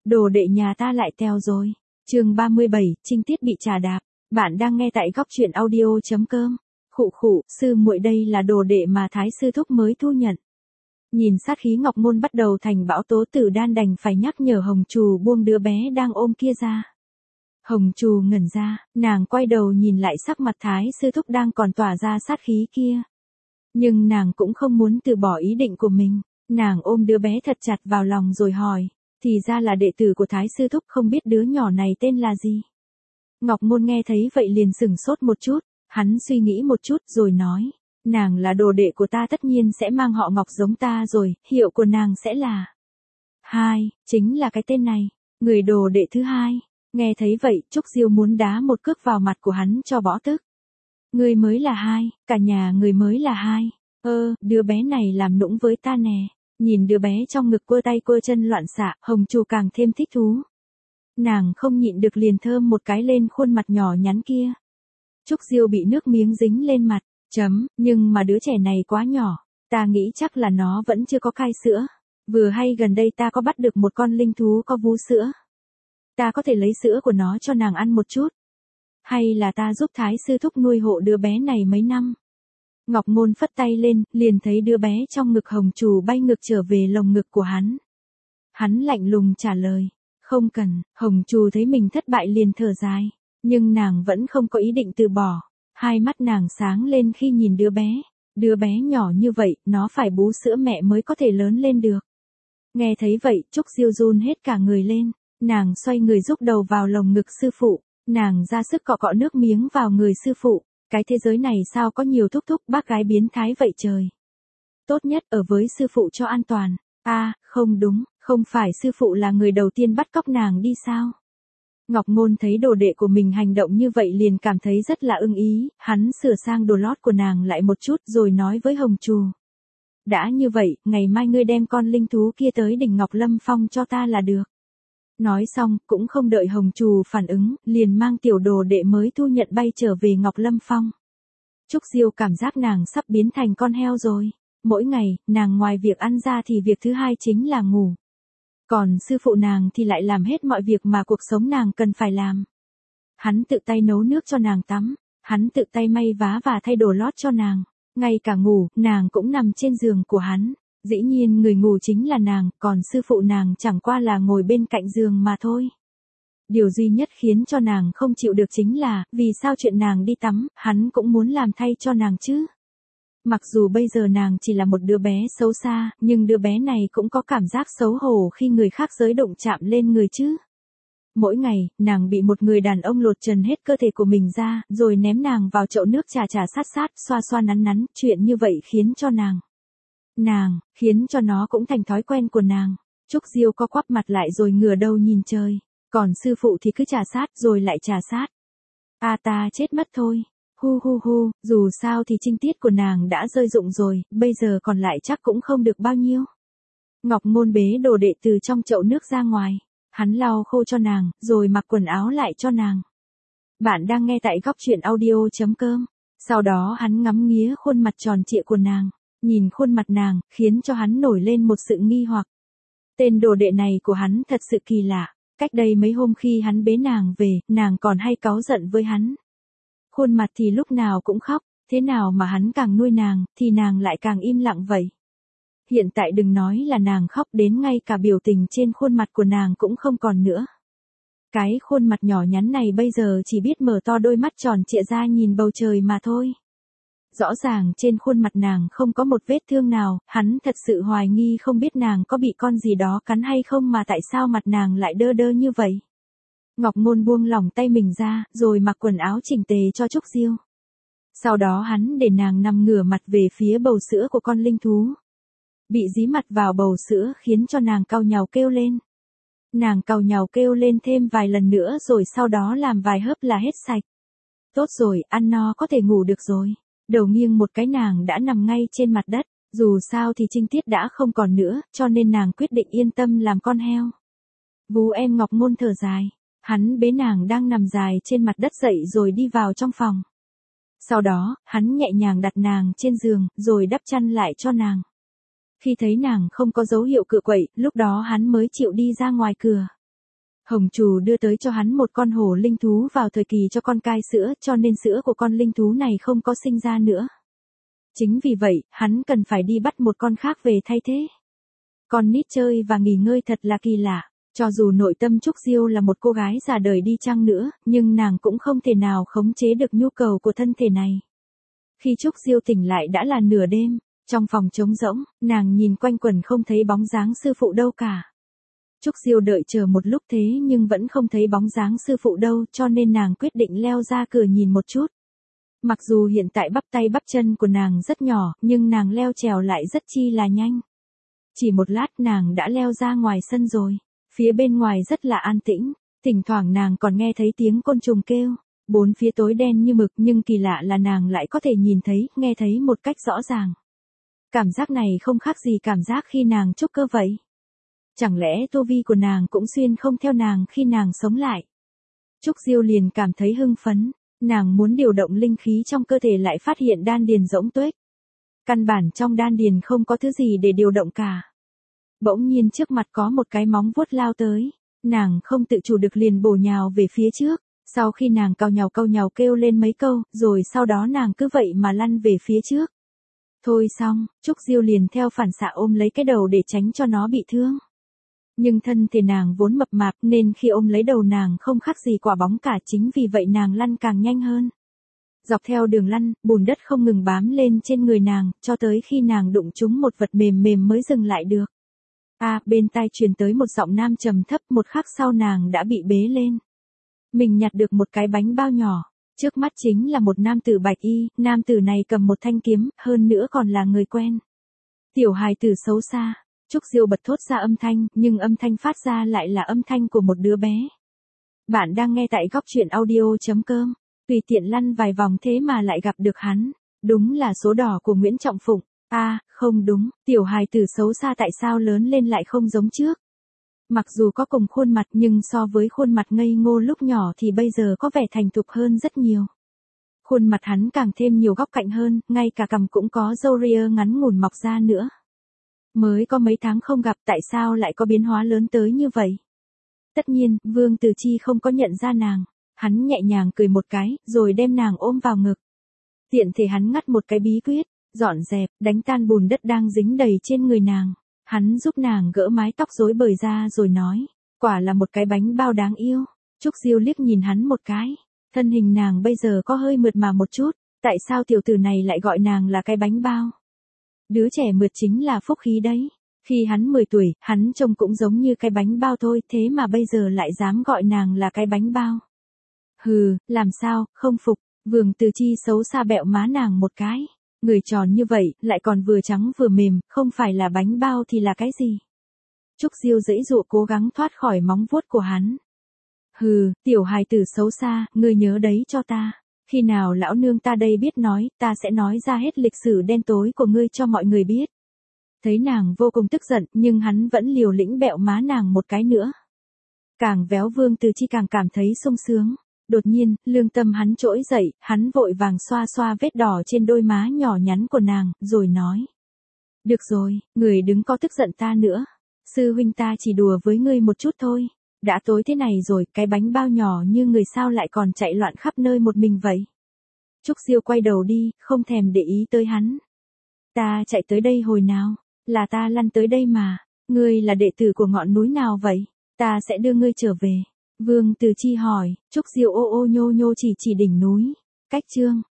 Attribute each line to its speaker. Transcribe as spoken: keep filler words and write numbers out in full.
Speaker 1: đồ đệ nhà ta lại teo rồi. Chương ba mươi bảy, Trinh Tiết bị trà đạp. Bạn đang nghe tại góc truyện audio chấm com. Khụ khụ, sư muội đây là đồ đệ mà Thái sư thúc mới thu nhận. Nhìn sát khí Ngọc Môn bắt đầu thành bão tố, Tử Đan đành phải nhắc nhở Hồng Trù buông đứa bé đang ôm kia ra. Hồng Trù ngẩn ra, nàng quay đầu nhìn lại sắc mặt Thái sư thúc đang còn tỏa ra sát khí kia. Nhưng nàng cũng không muốn từ bỏ ý định của mình, nàng ôm đứa bé thật chặt vào lòng rồi hỏi, thì ra là đệ tử của Thái sư thúc, không biết đứa nhỏ này tên là gì. Ngọc Môn nghe thấy vậy liền sửng sốt một chút, hắn suy nghĩ một chút rồi nói, nàng là đồ đệ của ta tất nhiên sẽ mang họ Ngọc giống ta rồi, hiệu của nàng sẽ là hai, chính là cái tên này, người đồ đệ thứ hai. Nghe thấy vậy, Trúc Diêu muốn đá một cước vào mặt của hắn cho bỏ tức. Người mới là hai, cả nhà người mới là hai. Ơ, đứa bé này làm nũng với ta nè. Nhìn đứa bé trong ngực quơ tay quơ chân loạn xạ, Hồng Trù càng thêm thích thú. Nàng không nhịn được liền thơm một cái lên khuôn mặt nhỏ nhắn kia. Trúc Diêu bị nước miếng dính lên mặt, chấm, nhưng mà đứa trẻ này quá nhỏ, ta nghĩ chắc là nó vẫn chưa có cai sữa. Vừa hay gần đây ta có bắt được một con linh thú có vú sữa. Ta có thể lấy sữa của nó cho nàng ăn một chút. Hay là ta giúp Thái sư thúc nuôi hộ đứa bé này mấy năm. Ngọc Môn phất tay lên, liền thấy đứa bé trong ngực Hồng Trù bay ngược trở về lồng ngực của hắn. Hắn lạnh lùng trả lời, không cần. Hồng Trù thấy mình thất bại liền thở dài, nhưng nàng vẫn không có ý định từ bỏ. Hai mắt nàng sáng lên khi nhìn đứa bé. Đứa bé nhỏ như vậy, nó phải bú sữa mẹ mới có thể lớn lên được. Nghe thấy vậy, Trúc Diêu run hết cả người lên. Nàng xoay người rúc đầu vào lồng ngực sư phụ, nàng ra sức cọ cọ nước miếng vào người sư phụ. Cái thế giới này sao có nhiều thúc thúc bác gái biến thái vậy trời. Tốt nhất ở với sư phụ cho an toàn. A, à, không đúng, không phải sư phụ là người đầu tiên bắt cóc nàng đi sao? Ngọc Môn thấy đồ đệ của mình hành động như vậy liền cảm thấy rất là ưng ý, hắn sửa sang đồ lót của nàng lại một chút rồi nói với Hồng Trù. Đã như vậy, ngày mai ngươi đem con linh thú kia tới đỉnh Ngọc Lâm Phong cho ta là được. Nói xong, cũng không đợi Hồng Trù phản ứng, liền mang tiểu đồ đệ mới thu nhận bay trở về Ngọc Lâm Phong. Trúc Diêu cảm giác nàng sắp biến thành con heo rồi. Mỗi ngày, nàng ngoài việc ăn ra thì việc thứ hai chính là ngủ. Còn sư phụ nàng thì lại làm hết mọi việc mà cuộc sống nàng cần phải làm. Hắn tự tay nấu nước cho nàng tắm, hắn tự tay may vá và thay đồ lót cho nàng. Ngay cả ngủ, nàng cũng nằm trên giường của hắn. Dĩ nhiên người ngủ chính là nàng, còn sư phụ nàng chẳng qua là ngồi bên cạnh giường mà thôi. Điều duy nhất khiến cho nàng không chịu được chính là, vì sao chuyện nàng đi tắm, hắn cũng muốn làm thay cho nàng chứ. Mặc dù bây giờ nàng chỉ là một đứa bé xấu xa, nhưng đứa bé này cũng có cảm giác xấu hổ khi người khác giới động chạm lên người chứ. Mỗi ngày, nàng bị một người đàn ông lột trần hết cơ thể của mình ra, rồi ném nàng vào chậu nước trà trà sát sát, xoa xoa nắn nắn, chuyện như vậy khiến cho nàng. Nàng, khiến cho nó cũng thành thói quen của nàng. Trúc Diêu co quắp mặt lại rồi ngửa đầu nhìn trời. Còn sư phụ thì cứ trà sát rồi lại trà sát. A ta chết mất thôi. Hu hu hu, dù sao thì trinh tiết của nàng đã rơi rụng rồi, bây giờ còn lại chắc cũng không được bao nhiêu. Ngọc Môn bế đồ đệ từ trong chậu nước ra ngoài. Hắn lau khô cho nàng, rồi mặc quần áo lại cho nàng. Bạn đang nghe tại góc truyện audio chấm com. Sau đó hắn ngắm nghía khuôn mặt tròn trịa của nàng. Nhìn khuôn mặt nàng, khiến cho hắn nổi lên một sự nghi hoặc. Tên đồ đệ này của hắn thật sự kỳ lạ. Cách đây mấy hôm khi hắn bế nàng về, nàng còn hay cáu giận với hắn. Khuôn mặt thì lúc nào cũng khóc, thế nào mà hắn càng nuôi nàng, thì nàng lại càng im lặng vậy. Hiện tại đừng nói là nàng khóc, đến ngay cả biểu tình trên khuôn mặt của nàng cũng không còn nữa. Cái khuôn mặt nhỏ nhắn này bây giờ chỉ biết mở to đôi mắt tròn trịa ra nhìn bầu trời mà thôi. Rõ ràng trên khuôn mặt nàng không có một vết thương nào, hắn thật sự hoài nghi không biết nàng có bị con gì đó cắn hay không mà tại sao mặt nàng lại đơ đơ như vậy. Ngọc Môn buông lỏng tay mình ra, rồi mặc quần áo chỉnh tề cho Trúc Diêu. Sau đó hắn để nàng nằm ngửa mặt về phía bầu sữa của con linh thú. Bị dí mặt vào bầu sữa khiến cho nàng cau nhàu kêu lên. Nàng cau nhàu kêu lên thêm vài lần nữa rồi sau đó làm vài hớp là hết sạch. Tốt rồi, ăn no có thể ngủ được rồi. Đầu nghiêng một cái nàng đã nằm ngay trên mặt đất, dù sao thì trinh tiết đã không còn nữa, cho nên nàng quyết định yên tâm làm con heo. Vú em Ngọc Môn thở dài, hắn bế nàng đang nằm dài trên mặt đất dậy rồi đi vào trong phòng. Sau đó, hắn nhẹ nhàng đặt nàng trên giường, rồi đắp chăn lại cho nàng. Khi thấy nàng không có dấu hiệu cựa quậy, lúc đó hắn mới chịu đi ra ngoài cửa. Hồng Trù đưa tới cho hắn một con hổ linh thú vào thời kỳ cho con cai sữa, cho nên sữa của con linh thú này không có sinh ra nữa. Chính vì vậy, hắn cần phải đi bắt một con khác về thay thế. Con nít chơi và nghỉ ngơi thật là kỳ lạ. Cho dù nội tâm Trúc Diêu là một cô gái già đời đi chăng nữa, nhưng nàng cũng không thể nào khống chế được nhu cầu của thân thể này. Khi Trúc Diêu tỉnh lại đã là nửa đêm, trong phòng trống rỗng, nàng nhìn quanh quẩn không thấy bóng dáng sư phụ đâu cả. Trúc Diêu đợi chờ một lúc thế nhưng vẫn không thấy bóng dáng sư phụ đâu, cho nên nàng quyết định leo ra cửa nhìn một chút. Mặc dù hiện tại bắp tay bắp chân của nàng rất nhỏ, nhưng nàng leo trèo lại rất chi là nhanh. Chỉ một lát nàng đã leo ra ngoài sân rồi. Phía bên ngoài rất là an tĩnh, thỉnh thoảng nàng còn nghe thấy tiếng côn trùng kêu. Bốn phía tối đen như mực nhưng kỳ lạ là nàng lại có thể nhìn thấy, nghe thấy một cách rõ ràng. Cảm giác này không khác gì cảm giác khi nàng trúc cơ vậy. Chẳng lẽ tu vi của nàng cũng xuyên không theo nàng khi nàng sống lại? Trúc Diêu liền cảm thấy hưng phấn, nàng muốn điều động linh khí trong cơ thể lại phát hiện đan điền rỗng tuếch. Căn bản trong đan điền không có thứ gì để điều động cả. Bỗng nhiên trước mặt có một cái móng vuốt lao tới, nàng không tự chủ được liền bổ nhào về phía trước, sau khi nàng cau nhàu cau nhàu kêu lên mấy câu, rồi sau đó nàng cứ vậy mà lăn về phía trước. Thôi xong, Trúc Diêu liền theo phản xạ ôm lấy cái đầu để tránh cho nó bị thương. Nhưng thân thể nàng vốn mập mạp nên khi ôm lấy đầu nàng không khác gì quả bóng cả, chính vì vậy nàng lăn càng nhanh hơn. Dọc theo đường lăn, bùn đất không ngừng bám lên trên người nàng, cho tới khi nàng đụng trúng một vật mềm mềm mới dừng lại được. À, bên tai truyền tới một giọng nam trầm thấp, một khắc sau nàng đã bị bế lên. Mình nhặt được một cái bánh bao nhỏ, trước mắt chính là một nam tử bạch y, nam tử này cầm một thanh kiếm, hơn nữa còn là người quen. Tiểu hài tử xấu xa, Trúc Diêu bật thốt ra âm thanh, nhưng âm thanh phát ra lại là âm thanh của một đứa bé. Bạn đang nghe tại góc truyện audio chấm com, tùy tiện lăn vài vòng thế mà lại gặp được hắn, đúng là số đỏ của Nguyễn Trọng Phụng. À, không đúng, tiểu hài tử xấu xa tại sao lớn lên lại không giống trước. Mặc dù có cùng khuôn mặt nhưng so với khuôn mặt ngây ngô lúc nhỏ thì bây giờ có vẻ thành thục hơn rất nhiều. Khuôn mặt hắn càng thêm nhiều góc cạnh hơn, ngay cả cằm cũng có râu ria ngắn ngủn mọc ra nữa. Mới có mấy tháng không gặp tại sao lại có biến hóa lớn tới như vậy. Tất nhiên, Vương Từ Chi không có nhận ra nàng, hắn nhẹ nhàng cười một cái, rồi đem nàng ôm vào ngực. Tiện thể hắn ngắt một cái bí quyết, dọn dẹp, đánh tan bùn đất đang dính đầy trên người nàng. Hắn giúp nàng gỡ mái tóc rối bời ra rồi nói, quả là một cái bánh bao đáng yêu. Trúc Diêu liếc nhìn hắn một cái, thân hình nàng bây giờ có hơi mượt mà một chút, tại sao tiểu tử này lại gọi nàng là cái bánh bao? Đứa trẻ mượt chính là phúc khí đấy. Khi hắn mười tuổi, hắn trông cũng giống như cái bánh bao thôi, thế mà bây giờ lại dám gọi nàng là cái bánh bao. Hừ, làm sao, không phục. Vương Từ Chi xấu xa bẹo má nàng một cái. Người tròn như vậy, lại còn vừa trắng vừa mềm, không phải là bánh bao thì là cái gì? Trúc Diêu giãy giụa cố gắng thoát khỏi móng vuốt của hắn. Hừ, tiểu hài tử xấu xa, ngươi nhớ đấy cho ta. Khi nào lão nương ta đây biết nói, ta sẽ nói ra hết lịch sử đen tối của ngươi cho mọi người biết. Thấy nàng vô cùng tức giận, nhưng hắn vẫn liều lĩnh bẹo má nàng một cái nữa. Càng véo Vương Từ Chi càng cảm thấy sung sướng. Đột nhiên, lương tâm hắn trỗi dậy, hắn vội vàng xoa xoa vết đỏ trên đôi má nhỏ nhắn của nàng, rồi nói. Được rồi, người đừng có tức giận ta nữa. Sư huynh ta chỉ đùa với ngươi một chút thôi. Đã tối thế này rồi, cái bánh bao nhỏ như người sao lại còn chạy loạn khắp nơi một mình vậy? Trúc Diêu quay đầu đi, không thèm để ý tới hắn. Ta chạy tới đây hồi nào? Là ta lăn tới đây mà. Ngươi là đệ tử của ngọn núi nào vậy? Ta sẽ đưa ngươi trở về. Vương Từ Chi hỏi. Trúc Diêu ô ô nhô nhô chỉ chỉ đỉnh núi. Cách chương.